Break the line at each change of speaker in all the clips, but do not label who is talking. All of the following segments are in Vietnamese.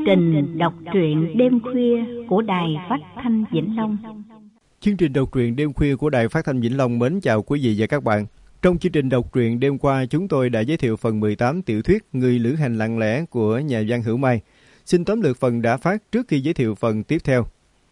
trình đọc truyện đêm khuya của Đài Phát thanh Vĩnh Long.
Chương trình đọc truyện đêm khuya của Đài Phát thanh Vĩnh Long mến chào quý vị và các bạn. Trong chương trình đọc truyện đêm qua, chúng tôi đã giới thiệu phần 18 tiểu thuyết Người lữ hành lặng lẽ của nhà văn Hữu Mai. Xin tóm lược phần đã phát trước khi giới thiệu phần tiếp theo.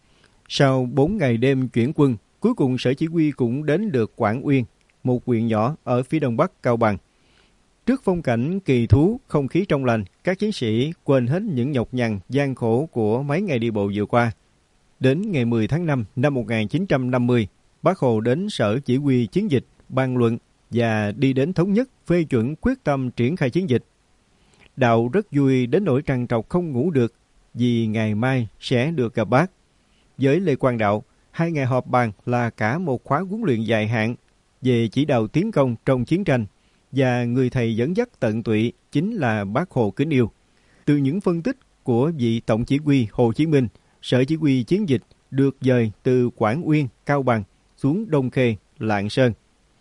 Sau 4 ngày đêm chuyển quân, cuối cùng Sở Chỉ huy cũng đến được Quảng Uyên, một huyện nhỏ ở phía đông bắc Cao Bằng. Trước phong cảnh kỳ thú, không khí trong lành, các chiến sĩ quên hết những nhọc nhằn, gian khổ của mấy ngày đi bộ vừa qua. Đến ngày 10 tháng 5 năm 1950, Bác Hồ đến Sở Chỉ huy chiến dịch bàn luận và đi đến thống nhất phê chuẩn quyết tâm triển khai chiến dịch. Đạo rất vui đến nỗi trằn trọc không ngủ được vì ngày mai sẽ được gặp Bác. Với Lê Quang Đạo, 2 ngày họp bàn là cả một khóa huấn luyện dài hạn về chỉ đạo tiến công trong chiến tranh, và người thầy dẫn dắt tận tụy chính là Bác Hồ kính yêu. Từ những phân tích của vị Tổng chỉ huy Hồ Chí Minh, Sở Chỉ huy chiến dịch được dời từ Quảng Uyên, Cao Bằng xuống Đông Khê, Lạng Sơn.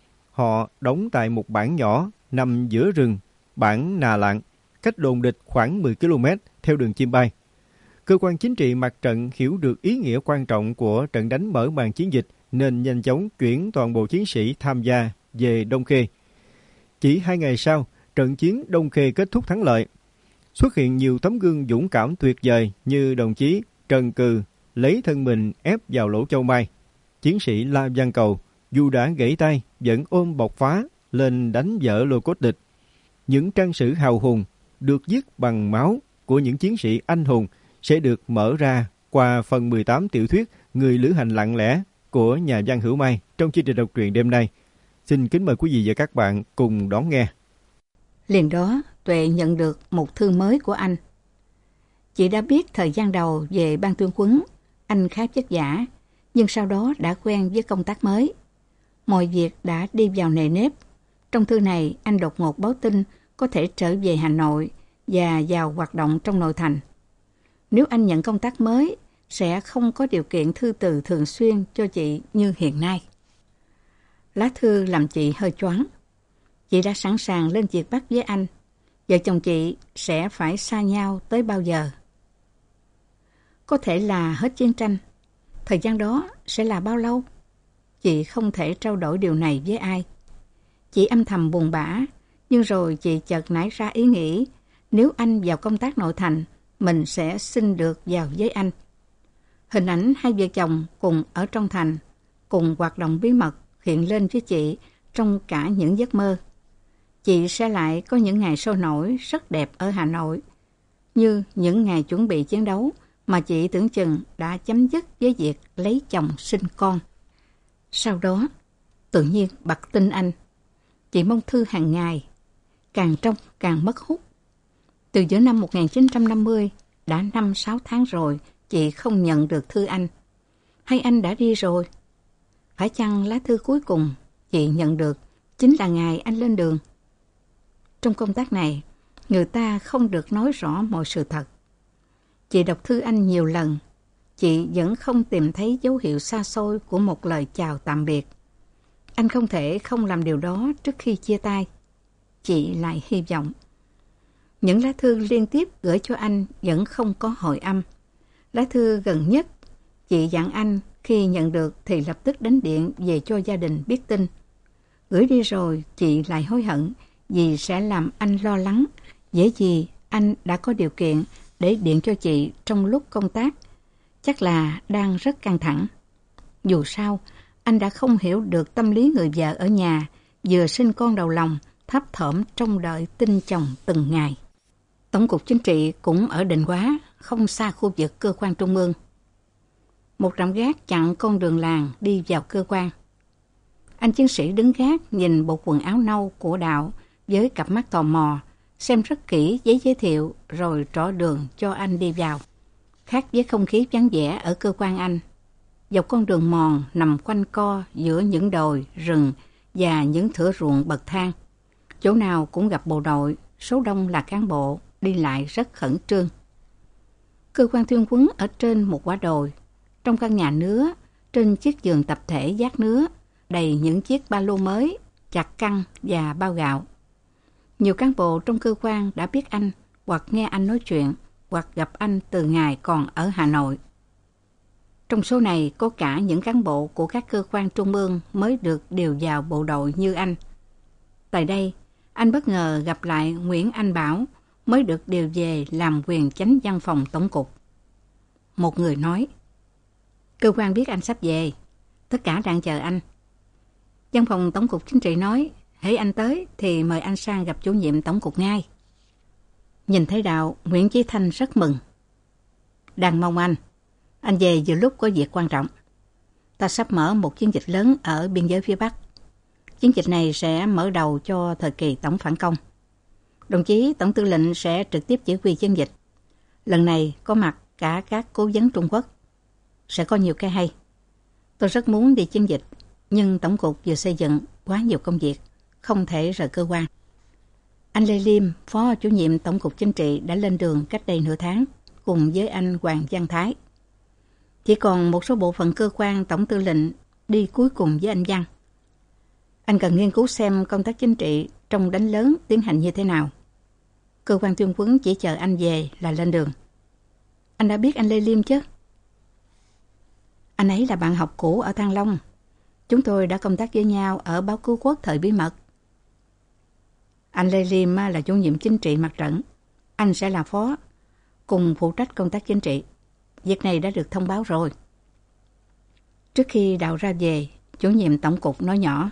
Họ đóng tại một bản nhỏ nằm giữa rừng, bản Nà Lạng, cách đồn địch khoảng 10 km theo đường chim bay. Cơ quan chính trị mặt trận hiểu được ý nghĩa quan trọng của trận đánh mở màn chiến dịch nên nhanh chóng chuyển toàn bộ chiến sĩ tham gia về Đông Khê. Chỉ 2 ngày sau, trận chiến Đông Khê kết thúc thắng lợi. Xuất hiện nhiều tấm gương dũng cảm tuyệt vời như đồng chí Trần Cừ lấy thân mình ép vào lỗ châu mai. Chiến sĩ La Văn Cầu dù đã gãy tay vẫn ôm bọc phá lên đánh vỡ lô cốt địch. Những trang sử hào hùng được viết bằng máu của những chiến sĩ anh hùng sẽ được mở ra qua phần 18 tiểu thuyết Người lữ hành lặng lẽ của nhà văn Hữu Mai trong chương trình đọc truyện đêm nay. Xin kính mời quý vị và các bạn cùng đón nghe.
Liền đó, Tuệ nhận được một thư mới của anh. Chị đã biết thời gian đầu về ban tuyên huấn, anh khá vất vả, nhưng sau đó đã quen với công tác mới. Mọi việc đã đi vào nề nếp. Trong thư này, anh đột ngột báo tin có thể trở về Hà Nội và vào hoạt động trong nội thành. Nếu anh nhận công tác mới, sẽ không có điều kiện thư từ thường xuyên cho chị như hiện nay. Lá thư làm chị hơi choáng. Chị đã sẵn sàng lên việc Bắc với anh. Vợ chồng chị sẽ phải xa nhau tới bao giờ? Có thể là hết chiến tranh. Thời gian đó sẽ là bao lâu? Chị không thể trao đổi điều này với ai. Chị âm thầm buồn bã, nhưng rồi chị chợt nảy ra ý nghĩ, nếu anh vào công tác nội thành, mình sẽ xin được vào với anh. Hình ảnh hai vợ chồng cùng ở trong thành, cùng hoạt động bí mật hiện lên với chị trong cả những giấc mơ. Chị sẽ lại có những ngày sôi nổi rất đẹp ở Hà Nội, như những ngày chuẩn bị chiến đấu mà chị tưởng chừng đã chấm dứt với việc lấy chồng sinh con. Sau đó, tự nhiên bật tin anh. Chị mong thư hàng ngày, càng trông càng mất hút. Từ giữa năm 1950, đã 5-6 tháng rồi, chị không nhận được thư anh. Hay anh đã đi rồi? Phải chăng lá thư cuối cùng chị nhận được chính là ngày anh lên đường? Trong công tác này, người ta không được nói rõ mọi sự thật. Chị đọc thư anh nhiều lần, chị vẫn không tìm thấy dấu hiệu xa xôi của một lời chào tạm biệt. Anh không thể không làm điều đó trước khi chia tay. Chị lại hy vọng. Những lá thư liên tiếp gửi cho anh vẫn không có hồi âm. Lá thư gần nhất, chị dặn anh khi nhận được thì lập tức đánh điện về cho gia đình biết tin. Gửi đi rồi, chị lại hối hận vì sẽ làm anh lo lắng, dễ gì anh đã có điều kiện để điện cho chị trong lúc công tác. Chắc là đang rất căng thẳng. Dù sao, anh đã không hiểu được tâm lý người vợ ở nhà, vừa sinh con đầu lòng, thấp thỏm trông đợi tin chồng từng ngày. Tổng cục chính trị cũng ở Định Hóa, không xa khu vực cơ quan trung ương. Một trạm gác chặn con đường làng đi vào cơ quan. Anh chiến sĩ đứng gác nhìn bộ quần áo nâu của Đạo với cặp mắt tò mò, xem rất kỹ giấy giới thiệu rồi trỏ đường cho anh đi vào. Khác với không khí vắng vẻ ở cơ quan anh, dọc con đường mòn nằm quanh co giữa những đồi, rừng và những thửa ruộng bậc thang. Chỗ nào cũng gặp bộ đội, số đông là cán bộ, đi lại rất khẩn trương. Cơ quan tuyên huấn ở trên một quả đồi. Trong căn nhà nứa, trên chiếc giường tập thể vác nứa, đầy những chiếc ba lô mới, chặt căng và bao gạo. Nhiều cán bộ trong cơ quan đã biết anh hoặc nghe anh nói chuyện, hoặc gặp anh từ ngày còn ở Hà Nội. Trong số này có cả những cán bộ của các cơ quan trung ương mới được điều vào bộ đội như anh. Tại đây, anh bất ngờ gặp lại Nguyễn Anh Bảo, mới được điều về làm quyền chánh văn phòng tổng cục. Một người nói, cơ quan biết anh sắp về, tất cả đang chờ anh. Văn phòng tổng cục chính trị nói, hễ anh tới thì mời anh sang gặp chủ nhiệm tổng cục ngay. Nhìn thấy Đạo, Nguyễn Chí Thanh rất mừng. Đang mong anh về giữa lúc có việc quan trọng. Ta sắp mở một chiến dịch lớn ở biên giới phía Bắc. Chiến dịch này sẽ mở đầu cho thời kỳ tổng phản công. Đồng chí Tổng tư lệnh sẽ trực tiếp chỉ huy chiến dịch. Lần này có mặt cả các cố vấn Trung Quốc. Sẽ có nhiều cái hay. Tôi rất muốn đi chiến dịch, nhưng tổng cục vừa xây dựng quá nhiều công việc, không thể rời cơ quan. Anh Lê Liêm, phó chủ nhiệm tổng cục chính trị đã lên đường cách đây nửa tháng, cùng với anh Hoàng Văn Thái. Chỉ còn một số bộ phận cơ quan tổng tư lệnh đi cuối cùng với anh Văn. Anh cần nghiên cứu xem công tác chính trị trong đánh lớn tiến hành như thế nào. Cơ quan tuyên huấn chỉ chờ anh về là lên đường. Anh đã biết anh Lê Liêm chứ? Anh ấy là bạn học cũ ở Thăng Long. Chúng tôi đã công tác với nhau ở báo Cứu Quốc thời bí mật. Anh Lê Liêm là chủ nhiệm chính trị mặt trận. Anh sẽ là phó, cùng phụ trách công tác chính trị. Việc này đã được thông báo rồi. Trước khi Đạo ra về, chủ nhiệm tổng cục nói nhỏ,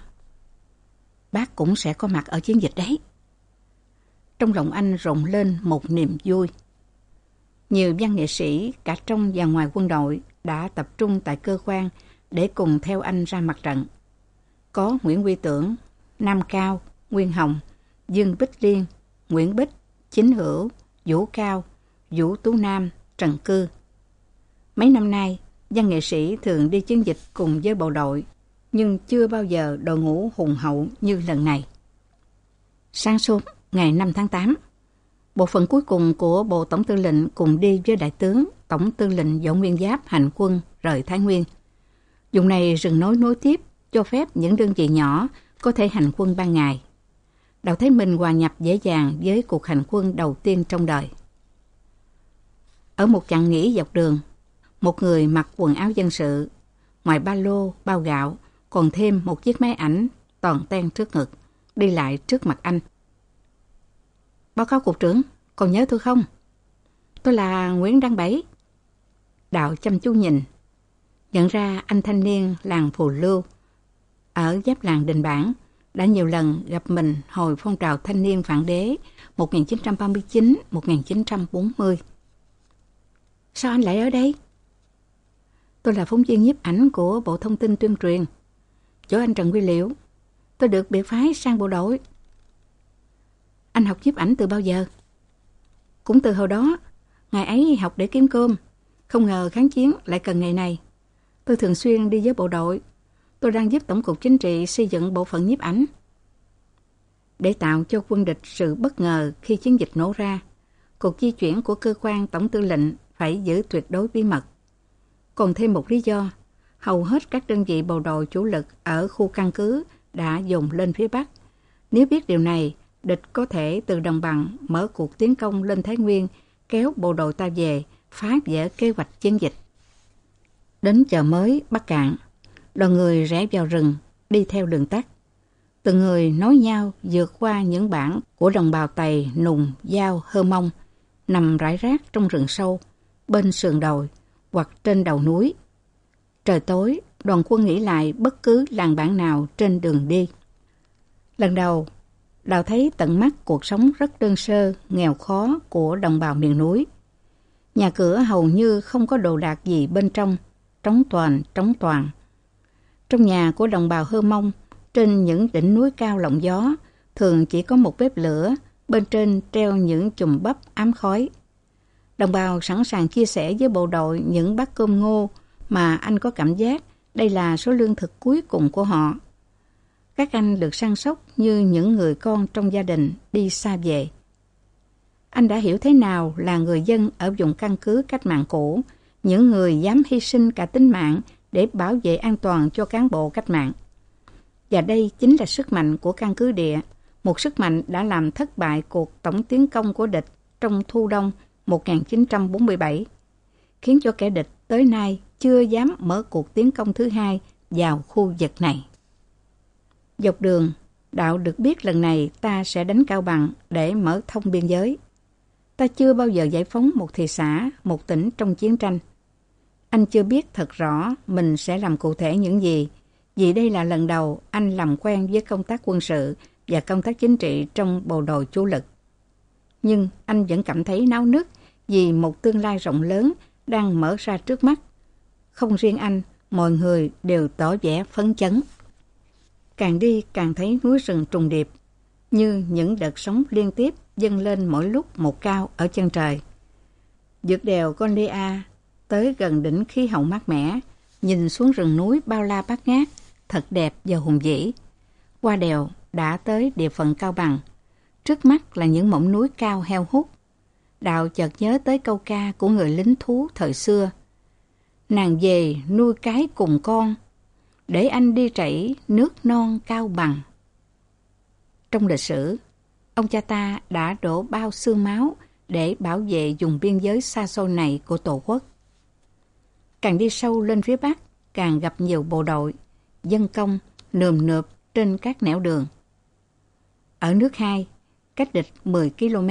bác cũng sẽ có mặt ở chiến dịch đấy. Trong lòng anh rộn lên một niềm vui. Nhiều văn nghệ sĩ cả trong và ngoài quân đội đã tập trung tại cơ quan để cùng theo anh ra mặt trận. Có Nguyễn Huy Tưởng, Nam Cao, Nguyên Hồng, Dương Bích Liên, Nguyễn Bích, Chính Hữu, Vũ Cao, Vũ Tú Nam, Trần Cư. Mấy năm nay, văn nghệ sĩ thường đi chiến dịch cùng với bộ đội, nhưng chưa bao giờ đội ngũ hùng hậu như lần này. Sáng sớm ngày 5 tháng 8, bộ phận cuối cùng của Bộ Tổng tư lệnh cùng đi với Đại tướng Tổng tư lệnh Võ Nguyên Giáp hành quân rời Thái Nguyên. Vùng này rừng nối nối tiếp, cho phép những đơn vị nhỏ có thể hành quân ban ngày. Đạo thấy mình hòa nhập dễ dàng với cuộc hành quân đầu tiên trong đời. Ở một chặng nghỉ dọc đường, một người mặc quần áo dân sự, ngoài ba lô, bao gạo, còn thêm một chiếc máy ảnh toàn ten trước ngực, đi lại trước mặt anh. Báo cáo cục trưởng, còn nhớ tôi không? Tôi là Nguyễn Đăng Bảy. Đạo chăm chú nhìn, nhận ra anh thanh niên làng Phù Lưu, ở giáp làng Đình Bản, đã nhiều lần gặp mình hồi phong trào thanh niên phản đế 1939-1940. Sao anh lại ở đây? Tôi là phóng viên nhiếp ảnh của Bộ Thông tin Tuyên truyền. Chỗ anh Trần Quy Liễu, tôi được biệt phái sang bộ đội. Anh học nhiếp ảnh từ bao giờ? Cũng từ hồi đó. Ngày ấy học để kiếm cơm. Không ngờ kháng chiến lại cần ngày này. Tôi thường xuyên đi với bộ đội. Tôi đang giúp Tổng cục Chính trị xây dựng bộ phận nhiếp ảnh. Để tạo cho quân địch sự bất ngờ khi chiến dịch nổ ra, cuộc di chuyển của cơ quan Tổng tư lệnh phải giữ tuyệt đối bí mật. Còn thêm một lý do, hầu hết các đơn vị bộ đội chủ lực ở khu căn cứ đã dồn lên phía Bắc. Nếu biết điều này, địch có thể từ đồng bằng mở cuộc tiến công lên Thái Nguyên, kéo bộ đội ta về, phá vỡ kế hoạch chiến dịch. Đến chợ mới Bắc Cạn, đoàn người rẽ vào rừng, đi theo đường tắt. Từng người nối nhau vượt qua những bản của đồng bào Tày, Nùng, Dao, Hơ Mông, nằm rải rác trong rừng sâu, bên sườn đồi hoặc trên đầu núi. Trời tối, đoàn quân nghỉ lại bất cứ làng bản nào trên đường đi. Lần đầu, Đào thấy tận mắt cuộc sống rất đơn sơ, nghèo khó của đồng bào miền núi. Nhà cửa hầu như không có đồ đạc gì bên trong, trống toàn. Trong nhà của đồng bào Hơ Mông, trên những đỉnh núi cao lộng gió, thường chỉ có một bếp lửa, bên trên treo những chùm bắp ám khói. Đồng bào sẵn sàng chia sẻ với bộ đội những bát cơm ngô mà anh có cảm giác đây là số lương thực cuối cùng của họ. Các anh được săn sóc như những người con trong gia đình đi xa về. Anh đã hiểu thế nào là người dân ở vùng căn cứ cách mạng cũ, những người dám hy sinh cả tính mạng để bảo vệ an toàn cho cán bộ cách mạng. Và đây chính là sức mạnh của căn cứ địa, một sức mạnh đã làm thất bại cuộc tổng tiến công của địch trong thu đông 1947, khiến cho kẻ địch tới nay chưa dám mở cuộc tiến công thứ hai vào khu vực này. Dọc đường, Đạo được biết lần này ta sẽ đánh Cao Bằng để mở thông biên giới. Ta chưa bao giờ giải phóng một thị xã, một tỉnh trong chiến tranh. Anh chưa biết thật rõ mình sẽ làm cụ thể những gì, vì đây là lần đầu anh làm quen với công tác quân sự và công tác chính trị trong bộ đội chủ lực. Nhưng anh vẫn cảm thấy náo nức vì một tương lai rộng lớn đang mở ra trước mắt. Không riêng anh, mọi người đều tỏ vẻ phấn chấn. Càng đi càng thấy núi rừng trùng điệp, như những đợt sóng liên tiếp dâng lên mỗi lúc một cao ở chân trời. Vượt đèo Gondia tới gần đỉnh khí hậu mát mẻ, nhìn xuống rừng núi bao la bát ngát, thật đẹp và hùng vĩ. Qua đèo đã tới địa phận Cao Bằng. Trước mắt là những mỏm núi cao heo hút. Đạo chợt nhớ tới câu ca của người lính thú thời xưa. Nàng về nuôi cái cùng con, để anh đi chảy nước non Cao Bằng. Trong lịch sử, ông cha ta đã đổ bao xương máu để bảo vệ vùng biên giới xa xôi này của Tổ quốc. Càng đi sâu lên phía Bắc, càng gặp nhiều bộ đội, dân công, nườm nượp trên các nẻo đường. Ở nước Hai, cách địch 10 km,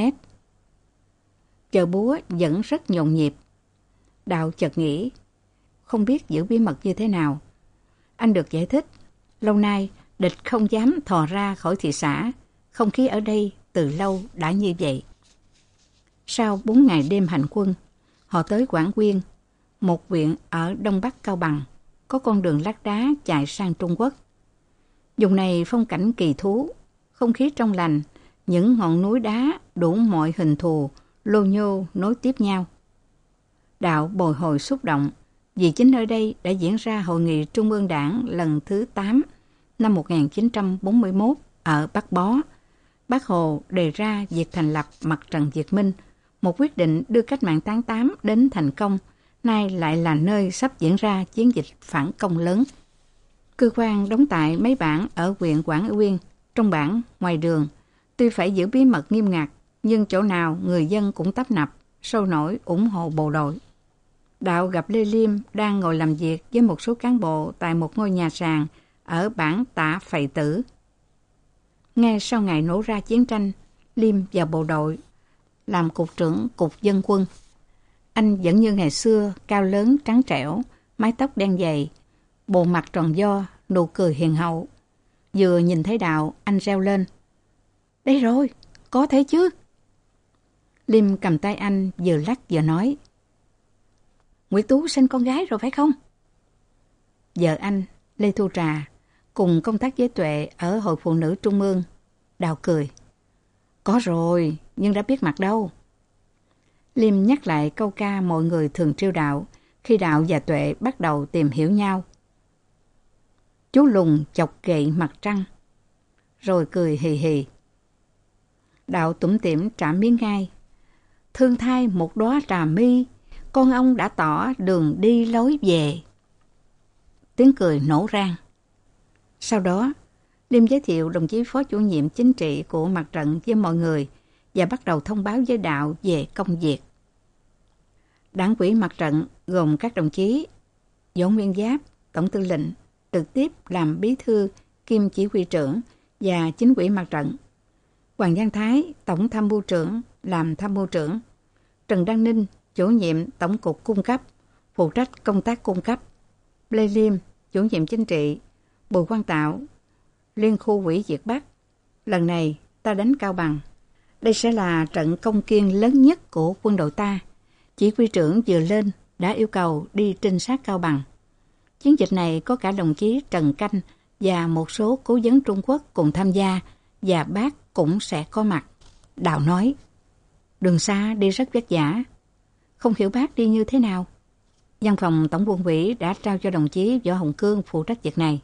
chợ búa vẫn rất nhộn nhịp. Đạo chợt nghĩ, không biết giữ bí mật như thế nào. Anh được giải thích, lâu nay địch không dám thò ra khỏi thị xã, không khí ở đây từ lâu đã như vậy. Sau 4 ngày đêm hành quân, họ tới Quảng Quyên, một huyện ở đông bắc Cao Bằng, có con đường lát đá chạy sang Trung Quốc. Vùng này phong cảnh kỳ thú, không khí trong lành, những ngọn núi đá đủ mọi hình thù, lô nhô nối tiếp nhau. Đạo bồi hồi xúc động, vì chính nơi đây đã diễn ra Hội nghị Trung ương Đảng lần thứ 8 năm 1941 ở Bắc Bó. Bác Hồ đề ra việc thành lập Mặt trận Việt Minh, một quyết định đưa cách mạng tháng 8 đến thành công, nay lại là nơi sắp diễn ra chiến dịch phản công lớn. Cơ quan đóng tại mấy bản ở huyện Quảng Uyên, trong bản, ngoài đường, tuy phải giữ bí mật nghiêm ngặt, nhưng chỗ nào người dân cũng tấp nập, sôi nổi ủng hộ bộ đội. Đạo gặp Lê Liêm đang ngồi làm việc với một số cán bộ tại một ngôi nhà sàn ở bản Tạ Phầy Tử. Ngay sau ngày nổ ra chiến tranh, Liêm vào bộ đội, làm cục trưởng cục dân quân. Anh vẫn như ngày xưa, cao lớn, trắng trẻo, mái tóc đen dày, bộ mặt tròn vo, nụ cười hiền hậu. Vừa nhìn thấy Đạo, anh reo lên. Đây rồi, có thể chứ? Liêm cầm tay anh, vừa lắc vừa nói. Nguyệt Tú sinh con gái rồi phải không? Vợ anh, Lê Thu Trà, cùng công tác với Tuệ ở Hội Phụ Nữ Trung ương. Đạo cười. Có rồi, nhưng đã biết mặt đâu. Liêm nhắc lại câu ca mọi người thường trêu Đạo khi Đạo và Tuệ bắt đầu tìm hiểu nhau. Chú lùn chọc gậy mặt trăng, rồi cười hì hì. Đạo tủm tỉm trả miếng ngay. Thương thai một đóa trà mi, con ông đã tỏ đường đi lối về. Tiếng cười nổ rang. Sau đó, Liêm giới thiệu đồng chí phó chủ nhiệm chính trị của mặt trận với mọi người và bắt đầu thông báo với Đạo về công việc. Đảng ủy mặt trận gồm các đồng chí Võ Nguyên Giáp, tổng tư lệnh, trực tiếp làm bí thư kiêm chỉ huy trưởng và chính ủy mặt trận. Hoàng Văn Thái, tổng tham mưu trưởng, làm tham mưu trưởng. Trần Đăng Ninh, chủ nhiệm tổng cục cung cấp, phụ trách công tác cung cấp. Lê Liêm, chủ nhiệm chính trị. Bùi Quang Tạo, liên khu ủy Việt Bắc. Lần này ta đánh Cao Bằng. Đây sẽ là trận công kiên lớn nhất của quân đội ta. Chỉ huy trưởng vừa lên đã yêu cầu đi trinh sát Cao Bằng. Chiến dịch này có cả đồng chí Trần Canh và một số cố vấn Trung Quốc cùng tham gia, và bác cũng sẽ có mặt. Đạo nói, đường xa đi rất vất vả. Không hiểu bác đi như thế nào? Văn phòng Tổng quân ủy đã trao cho đồng chí Võ Hồng Cương phụ trách việc này.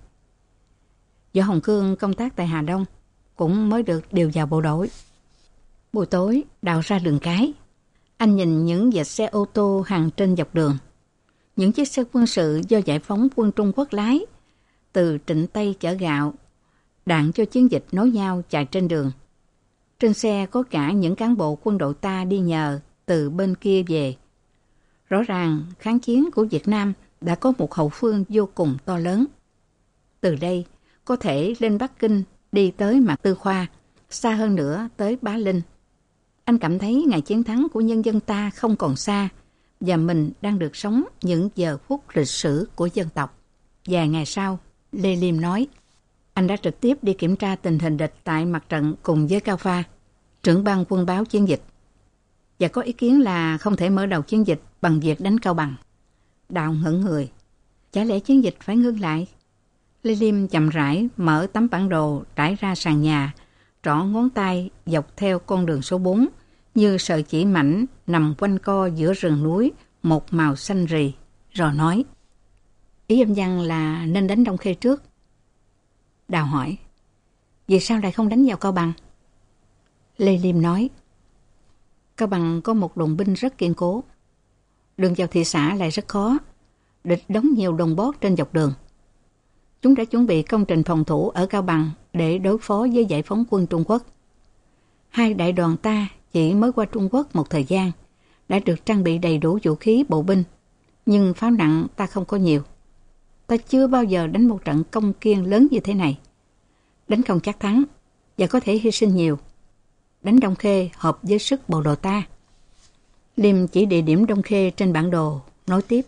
Võ Hồng Cương công tác tại Hà Đông, cũng mới được điều vào bộ đội. Buổi tối, Đạo ra đường cái. Anh nhìn những vệt xe ô tô hàng trên dọc đường. Những chiếc xe quân sự do giải phóng quân Trung Quốc lái, từ Trịnh Tây chở gạo, đạn cho chiến dịch nối nhau chạy trên đường. Trên xe có cả những cán bộ quân đội ta đi nhờ, từ bên kia về. Rõ ràng kháng chiến của Việt Nam đã có một hậu phương vô cùng to lớn. Từ đây có thể lên Bắc Kinh, đi tới Mạc Tư Khoa, xa hơn nữa tới Bá Linh. Anh cảm thấy ngày chiến thắng của nhân dân ta không còn xa và mình đang được sống những giờ phút lịch sử của dân tộc. Vài ngày sau, Lê Liêm nói, anh đã trực tiếp đi kiểm tra tình hình địch tại mặt trận cùng với Cao Pha, trưởng ban quân báo chiến dịch, và có ý kiến là không thể mở đầu chiến dịch bằng việc đánh Cao Bằng. Đào ngẩn người. Chả lẽ chiến dịch phải ngưng lại? Lê Liêm chậm rãi mở tấm bản đồ trải ra sàn nhà, trỏ ngón tay dọc theo con đường số 4 như sợi chỉ mảnh nằm quanh co giữa rừng núi một màu xanh rì, rồi nói, ý ông Văn là nên đánh Đông Khê trước. Đào hỏi, vì sao lại không đánh vào Cao Bằng? Lê Liêm nói, Cao Bằng có một đồn binh rất kiên cố, đường vào thị xã lại rất khó, địch đóng nhiều đồn bót trên dọc đường. Chúng đã chuẩn bị công trình phòng thủ ở Cao Bằng để đối phó với giải phóng quân Trung Quốc. Hai đại đoàn ta chỉ mới qua Trung Quốc một thời gian, đã được trang bị đầy đủ vũ khí bộ binh, nhưng pháo nặng ta không có nhiều. Ta chưa bao giờ đánh một trận công kiên lớn như thế này. Đánh không chắc thắng và có thể hy sinh nhiều. Đánh Đông Khê hợp với sức bộ đội ta. Liêm chỉ địa điểm Đông Khê trên bản đồ, nói tiếp.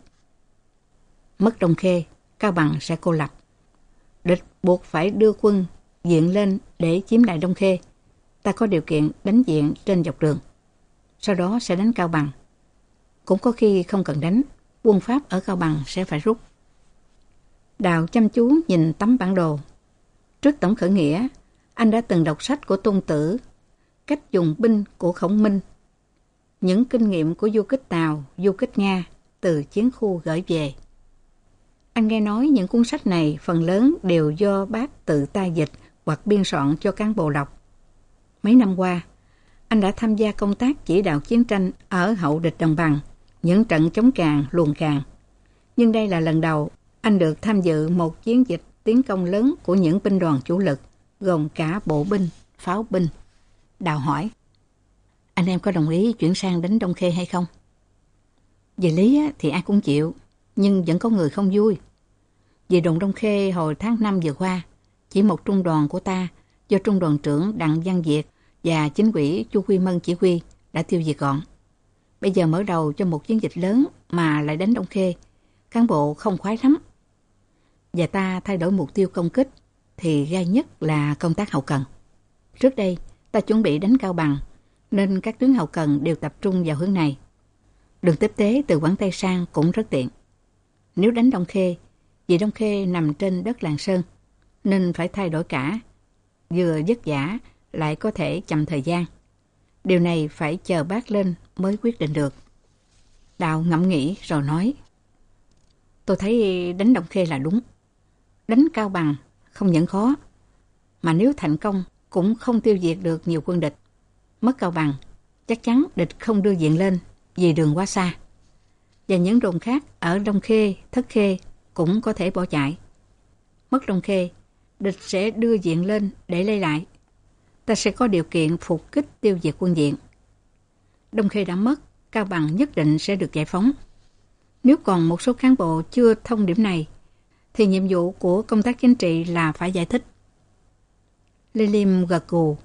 Mất Đông Khê, Cao Bằng sẽ cô lập. Địch buộc phải đưa quân diện lên để chiếm lại Đông Khê. Ta có điều kiện đánh diện trên dọc đường. Sau đó sẽ đánh Cao Bằng. Cũng có khi không cần đánh, quân Pháp ở Cao Bằng sẽ phải rút. Đào chăm chú nhìn tấm bản đồ. Trước tổng khởi nghĩa, anh đã từng đọc sách của Tôn Tử, cách dùng binh của Khổng Minh, những kinh nghiệm của du kích Tàu, du kích Nga từ chiến khu gửi về. Anh nghe nói những cuốn sách này phần lớn đều do bác tự tay dịch hoặc biên soạn cho cán bộ đọc. Mấy năm qua, anh đã tham gia công tác chỉ đạo chiến tranh ở hậu địch Đồng Bằng, những trận chống Càn, luồn Càn. Nhưng đây là lần đầu anh được tham dự một chiến dịch tiến công lớn của những binh đoàn chủ lực, gồm cả bộ binh, pháo binh. Đào hỏi, anh em có đồng ý chuyển sang đánh Đông Khê hay không? Về lý thì ai cũng chịu, nhưng vẫn có người không vui. Vì đồn Đông Khê hồi tháng 5 vừa qua, chỉ một trung đoàn của ta do trung đoàn trưởng Đặng Văn Việt và chính ủy Chu Quy Mân chỉ huy đã tiêu diệt gọn. Bây giờ mở đầu cho một chiến dịch lớn mà lại đánh Đông Khê, cán bộ không khoái lắm. Và ta thay đổi mục tiêu công kích thì gai nhất là công tác hậu cần. Trước đây ta chuẩn bị đánh Cao Bằng nên các tuyến hậu cần đều tập trung vào hướng này. Đường tiếp tế từ Quảng Tây sang cũng rất tiện. Nếu đánh Đông Khê, vì Đông Khê nằm trên đất Lạng Sơn nên phải thay đổi cả, vừa vất vả lại có thể chậm thời gian. Điều này phải chờ bác lên mới quyết định được. Đào ngẫm nghĩ rồi nói, tôi thấy đánh Đông Khê là đúng. Đánh Cao Bằng không những khó, mà nếu thành công cũng không tiêu diệt được nhiều quân địch. Mất Cao Bằng, chắc chắn địch không đưa diện lên vì đường quá xa. Và những đồn khác ở Đông Khê, Thất Khê cũng có thể bỏ chạy. Mất Đông Khê, địch sẽ đưa diện lên để lấy lại. Ta sẽ có điều kiện phục kích tiêu diệt quân diện. Đông Khê đã mất, Cao Bằng nhất định sẽ được giải phóng. Nếu còn một số cán bộ chưa thông điểm này, thì nhiệm vụ của công tác chính trị là phải giải thích. Lê Liêm gật gù.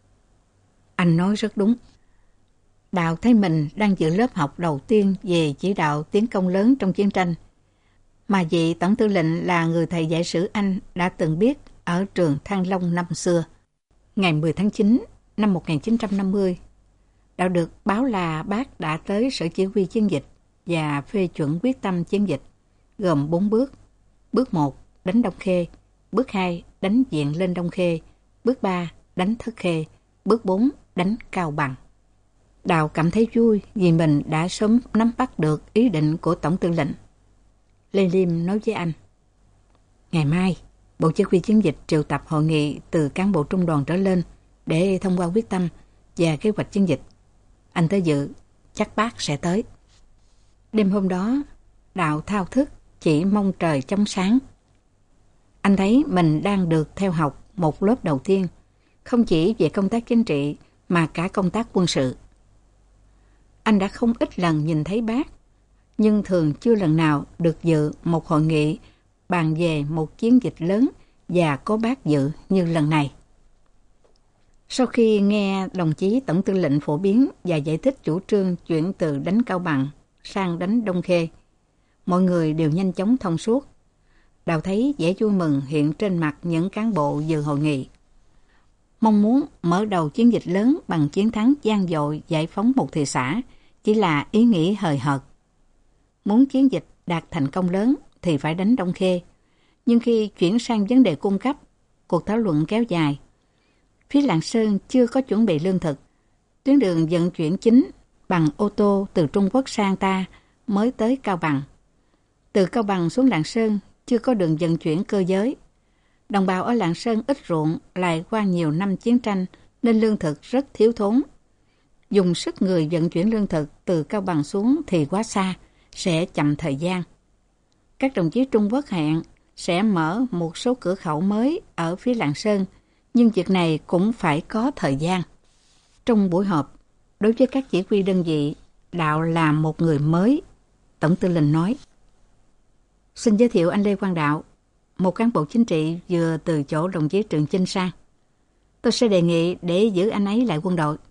Anh nói rất đúng. Đào thấy mình đang dự lớp học đầu tiên về chỉ đạo tiến công lớn trong chiến tranh, mà vị tổng tư lệnh là người thầy dạy sử Anh đã từng biết ở trường Thăng Long năm xưa. Ngày 10 tháng 9 năm 1950, Đào được báo là bác đã tới sở chỉ huy chiến dịch và phê chuẩn quyết tâm chiến dịch, gồm 4 bước. Bước 1, đánh Đông Khê. Bước 2, đánh diện lên Đông Khê. Bước 3, đánh Thất Khê. Bước 4, đánh Cao Bằng. Đào cảm thấy vui vì mình đã sớm nắm bắt được ý định của tổng tư lệnh. Lê Liêm nói với anh, ngày mai, Bộ Chỉ huy chiến dịch triệu tập hội nghị từ cán bộ trung đoàn trở lên để thông qua quyết tâm và kế hoạch chiến dịch. Anh tới dự, chắc bác sẽ tới. Đêm hôm đó, Đào thao thức, chỉ mong trời trong sáng. Anh thấy mình đang được theo học một lớp đầu tiên, không chỉ về công tác chính trị mà cả công tác quân sự. Anh đã không ít lần nhìn thấy bác, nhưng thường chưa lần nào được dự một hội nghị bàn về một chiến dịch lớn và có bác dự như lần này. Sau khi nghe đồng chí Tổng tư lệnh phổ biến và giải thích chủ trương chuyển từ đánh Cao Bằng sang đánh Đông Khê, mọi người đều nhanh chóng thông suốt. Đào thấy vẻ vui mừng hiện trên mặt những cán bộ dự hội nghị. Mong muốn mở đầu chiến dịch lớn bằng chiến thắng vang dội giải phóng một thị xã chỉ là ý nghĩ hời hợt. Muốn chiến dịch đạt thành công lớn thì phải đánh Đông Khê. Nhưng khi chuyển sang vấn đề cung cấp, cuộc thảo luận kéo dài. Phía Lạng Sơn chưa có chuẩn bị lương thực. Tuyến đường vận chuyển chính bằng ô tô từ Trung Quốc sang ta mới tới Cao Bằng. Từ Cao Bằng xuống Lạng Sơn chưa có đường vận chuyển cơ giới. Đồng bào ở Lạng Sơn ít ruộng, lại qua nhiều năm chiến tranh nên lương thực rất thiếu thốn. Dùng sức người vận chuyển lương thực từ Cao Bằng xuống thì quá xa, sẽ chậm thời gian. Các đồng chí Trung Quốc hẹn sẽ mở một số cửa khẩu mới ở phía Lạng Sơn, nhưng việc này cũng phải có thời gian. Trong buổi họp, đối với các chỉ huy đơn vị, Đạo là một người mới. Tổng tư lệnh nói: "Xin giới thiệu anh Lê Quang Đạo, một cán bộ chính trị vừa từ chỗ đồng chí Trường Chinh sang. Tôi sẽ đề nghị để giữ anh ấy lại quân đội."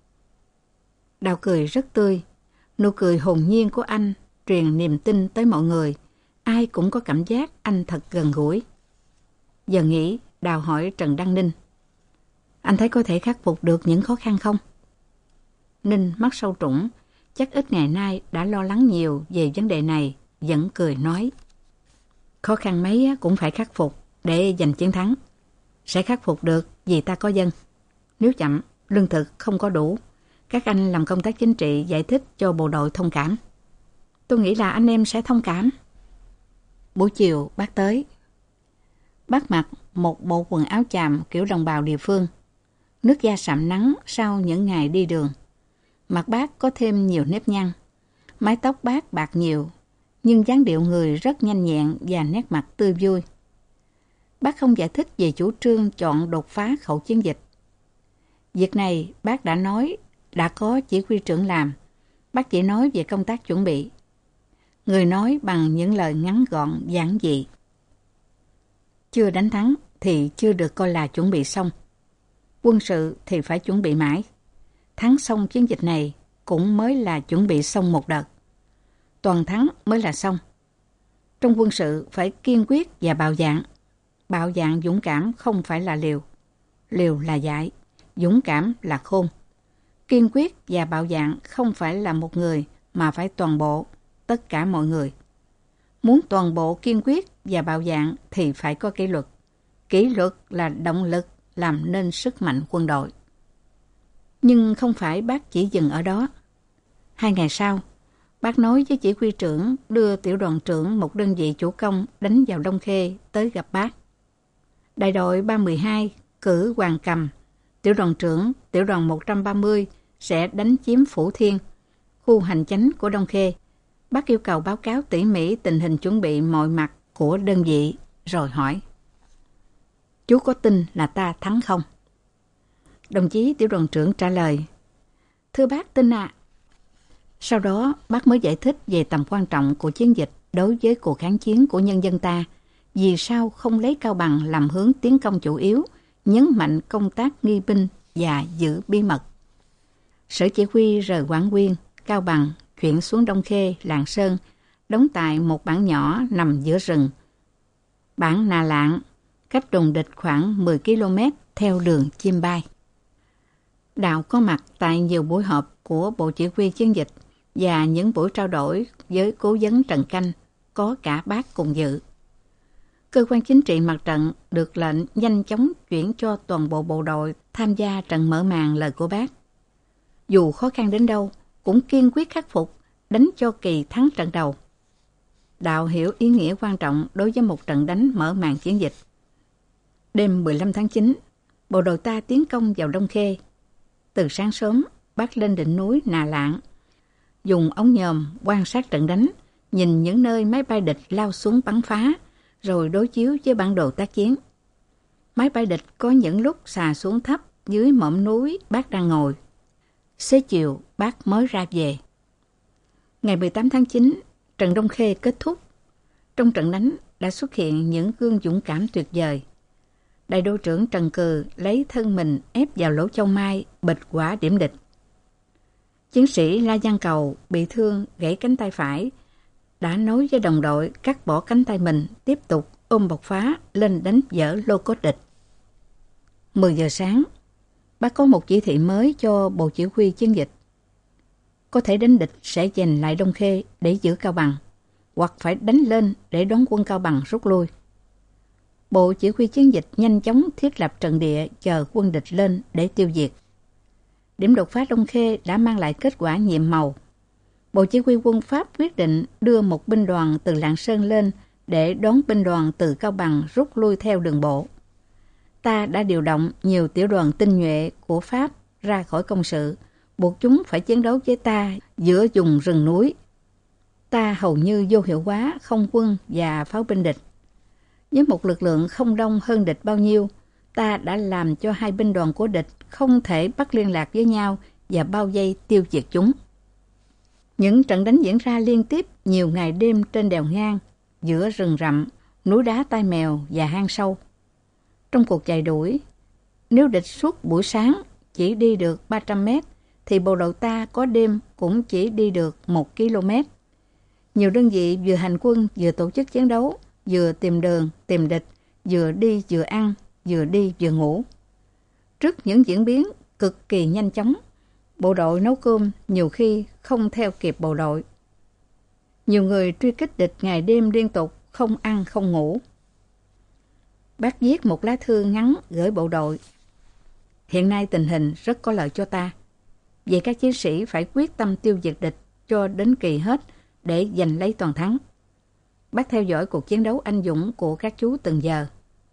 Đạo cười rất tươi. Nụ cười hồn nhiên của anh truyền niềm tin tới mọi người. Ai cũng có cảm giác anh thật gần gũi. Giờ nghỉ, Đào hỏi Trần Đăng Ninh: "Anh thấy có thể khắc phục được những khó khăn không?" Ninh mắt sâu trũng, chắc ít ngày nay đã lo lắng nhiều về vấn đề này, vẫn cười nói: "Khó khăn mấy cũng phải khắc phục để giành chiến thắng. Sẽ khắc phục được vì ta có dân. Nếu chậm, lương thực không có đủ, các anh làm công tác chính trị giải thích cho bộ đội thông cảm. Tôi nghĩ là anh em sẽ thông cảm." Buổi chiều bác tới. Bác mặc một bộ quần áo chàm kiểu đồng bào địa phương. Nước da sạm nắng sau những ngày đi đường. Mặt bác có thêm nhiều nếp nhăn. Mái tóc bác bạc nhiều, nhưng dáng điệu người rất nhanh nhẹn và nét mặt tươi vui. Bác không giải thích về chủ trương chọn đột phá khẩu chiến dịch. Việc này bác đã nói, đã có chỉ huy trưởng làm. Bác chỉ nói về công tác chuẩn bị. Người nói bằng những lời ngắn gọn, giản dị. Chưa đánh thắng thì chưa được coi là chuẩn bị xong. Quân sự thì phải chuẩn bị mãi. Thắng xong chiến dịch này cũng mới là chuẩn bị xong một đợt. Toàn thắng mới là xong. Trong quân sự phải kiên quyết và bạo dạn. Bạo dạn dũng cảm không phải là liều. Liều là dại, dũng cảm là khôn. Kiên quyết và bạo dạn không phải là một người mà phải toàn bộ, tất cả mọi người. Muốn toàn bộ kiên quyết và bạo dạn thì phải có kỷ luật. Kỷ luật là động lực làm nên sức mạnh quân đội. Nhưng không phải bác chỉ dừng ở đó. 2 ngày sau, bác nói với chỉ huy trưởng đưa tiểu đoàn trưởng một đơn vị chủ công đánh vào Đông Khê tới gặp bác. Đại đội 312 cử Hoàng Cầm, tiểu đoàn trưởng tiểu đoàn 130 sẽ đánh chiếm Phủ Thiên, khu hành chánh của Đông Khê. Bác yêu cầu báo cáo tỉ mỉ tình hình chuẩn bị mọi mặt của đơn vị, rồi hỏi: "Chú có tin là ta thắng không?" Đồng chí tiểu đoàn trưởng trả lời: "Thưa bác, tin ạ." Sau đó, bác mới giải thích về tầm quan trọng của chiến dịch đối với cuộc kháng chiến của nhân dân ta, vì sao không lấy Cao Bằng làm hướng tiến công chủ yếu, nhấn mạnh công tác nghi binh và giữ bí mật. Sở chỉ huy rời Quảng Nguyên, Cao Bằng, chuyển xuống Đông Khê, Lạng Sơn, đóng tại một bản nhỏ nằm giữa rừng. Bản Nà Lạng, cách đồn địch khoảng 10 km theo đường chim bay. Đạo có mặt tại nhiều buổi họp của Bộ Chỉ huy chiến dịch và những buổi trao đổi với cố vấn Trần Canh, có cả bác cùng dự. Cơ quan chính trị mặt trận được lệnh nhanh chóng chuyển cho toàn bộ bộ đội tham gia trận mở màn lời của bác. Dù khó khăn đến đâu, cũng kiên quyết khắc phục, đánh cho kỳ thắng trận đầu. Đạo hiểu ý nghĩa quan trọng đối với một trận đánh mở màn chiến dịch. Đêm 15 tháng 9, bộ đội ta tiến công vào Đông Khê. Từ sáng sớm, bác lên đỉnh núi Nà Lạng, dùng ống nhòm quan sát trận đánh, nhìn những nơi máy bay địch lao xuống bắn phá, rồi đối chiếu với bản đồ tác chiến. Máy bay địch có những lúc xà xuống thấp dưới mỏm núi bác đang ngồi. Xế chiều, bác mới ra về. Ngày 18 tháng 9, trận Đông Khê kết thúc. Trong trận đánh đã xuất hiện những gương dũng cảm tuyệt vời. Đại đô trưởng Trần Cừ lấy thân mình ép vào lỗ châu mai, bịch quả điểm địch. Chiến sĩ La Giang Cầu bị thương gãy cánh tay phải, đã nói với đồng đội cắt bỏ cánh tay mình, tiếp tục ôm bộc phá lên đánh vỡ lô cốt địch. 10 giờ sáng, bác có một chỉ thị mới cho Bộ Chỉ huy chiến dịch. Có thể đánh địch sẽ giành lại Đông Khê để giữ Cao Bằng, hoặc phải đánh lên để đón quân Cao Bằng rút lui. Bộ Chỉ huy chiến dịch nhanh chóng thiết lập trận địa chờ quân địch lên để tiêu diệt. Điểm đột phá Đông Khê đã mang lại kết quả nhiệm màu. Bộ Chỉ huy quân Pháp quyết định đưa một binh đoàn từ Lạng Sơn lên để đón binh đoàn từ Cao Bằng rút lui theo đường bộ. Ta đã điều động nhiều tiểu đoàn tinh nhuệ của Pháp ra khỏi công sự, buộc chúng phải chiến đấu với ta giữa vùng rừng núi. Ta hầu như vô hiệu hóa không quân và pháo binh địch. Với một lực lượng không đông hơn địch bao nhiêu, ta đã làm cho hai binh đoàn của địch không thể bắt liên lạc với nhau và bao vây tiêu diệt chúng. Những trận đánh diễn ra liên tiếp nhiều ngày đêm trên đèo ngang, giữa rừng rậm, núi đá tai mèo và hang sâu. Trong cuộc chạy đuổi, nếu địch suốt buổi sáng chỉ đi được 300 mét, thì bộ đội ta có đêm cũng chỉ đi được 1 km. Nhiều đơn vị vừa hành quân vừa tổ chức chiến đấu, vừa tìm đường, tìm địch, vừa đi vừa ăn, vừa đi vừa ngủ. Trước những diễn biến cực kỳ nhanh chóng, bộ đội nấu cơm nhiều khi không theo kịp bộ đội. Nhiều người truy kích địch ngày đêm liên tục, không ăn không ngủ. Bác viết một lá thư ngắn gửi bộ đội. Hiện nay tình hình rất có lợi cho ta. Vậy các chiến sĩ phải quyết tâm tiêu diệt địch cho đến kỳ hết để giành lấy toàn thắng. Bác theo dõi cuộc chiến đấu anh dũng của các chú từng giờ.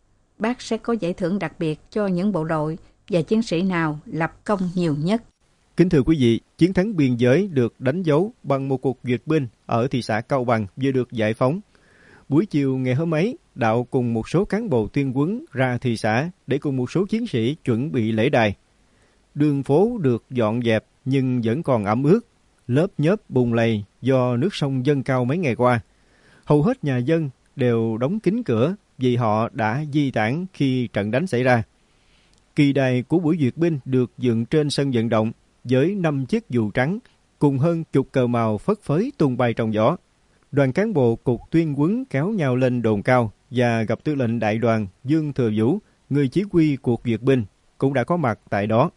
Bác sẽ có giải thưởng đặc biệt cho những bộ đội và chiến sĩ nào lập công nhiều nhất.
Kính thưa quý vị, chiến thắng biên giới được đánh dấu bằng một cuộc duyệt binh ở thị xã Cao Bằng vừa được giải phóng. Buổi chiều ngày hôm ấy, Đạo cùng một số cán bộ tuyên huấn ra thị xã để cùng một số chiến sĩ chuẩn bị lễ đài. Đường phố được dọn dẹp nhưng vẫn còn ẩm ướt, lớp nhớp bùn lầy do nước sông dâng cao mấy ngày qua. Hầu hết nhà dân đều đóng kín cửa vì họ đã di tản khi trận đánh xảy ra. Kỳ đài của buổi duyệt binh được dựng trên sân vận động với 5 chiếc dù trắng cùng hơn chục cờ màu phất phới tung bay trong gió. Đoàn cán bộ cục tuyên huấn kéo nhau lên đồn cao và gặp tư lệnh đại đoàn Dương Thừa Vũ, người chỉ huy cuộc duyệt binh, cũng đã có mặt tại đó.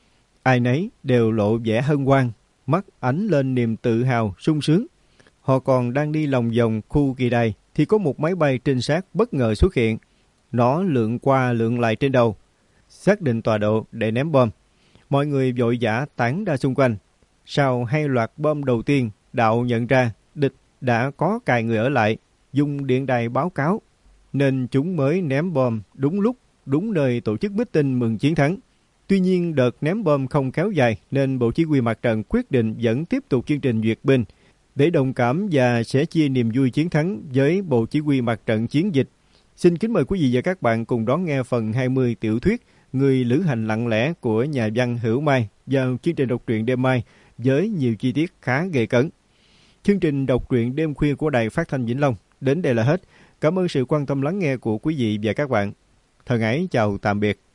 Ai nấy đều lộ vẻ hân hoan, mắt ánh lên niềm tự hào, sung sướng. Họ còn đang đi lòng vòng khu kỳ đài thì có một máy bay trinh sát bất ngờ xuất hiện. Nó lượn qua lượn lại trên đầu, xác định tọa độ để ném bom. Mọi người vội vã tản ra xung quanh. Sau 2 loạt bom đầu tiên, Đạo nhận ra địch đã có cài người ở lại, dùng điện đài báo cáo, nên chúng mới ném bom đúng lúc, đúng nơi tổ chức meeting mừng chiến thắng. Tuy nhiên, đợt ném bom không kéo dài nên Bộ Chỉ huy Mặt trận quyết định vẫn tiếp tục chương trình duyệt binh để đồng cảm và sẻ chia niềm vui chiến thắng với Bộ Chỉ huy Mặt trận chiến dịch. Xin kính mời quý vị và các bạn cùng đón nghe phần 20 tiểu thuyết Người lữ hành lặng lẽ của nhà văn Hữu Mai vào chương trình đọc truyện đêm mai với nhiều chi tiết khá gay cấn. Chương trình đọc truyện đêm khuya của Đài Phát thanh Vĩnh Long đến đây là hết. Cảm ơn sự quan tâm lắng nghe của quý vị và các bạn. Thân ái chào tạm biệt.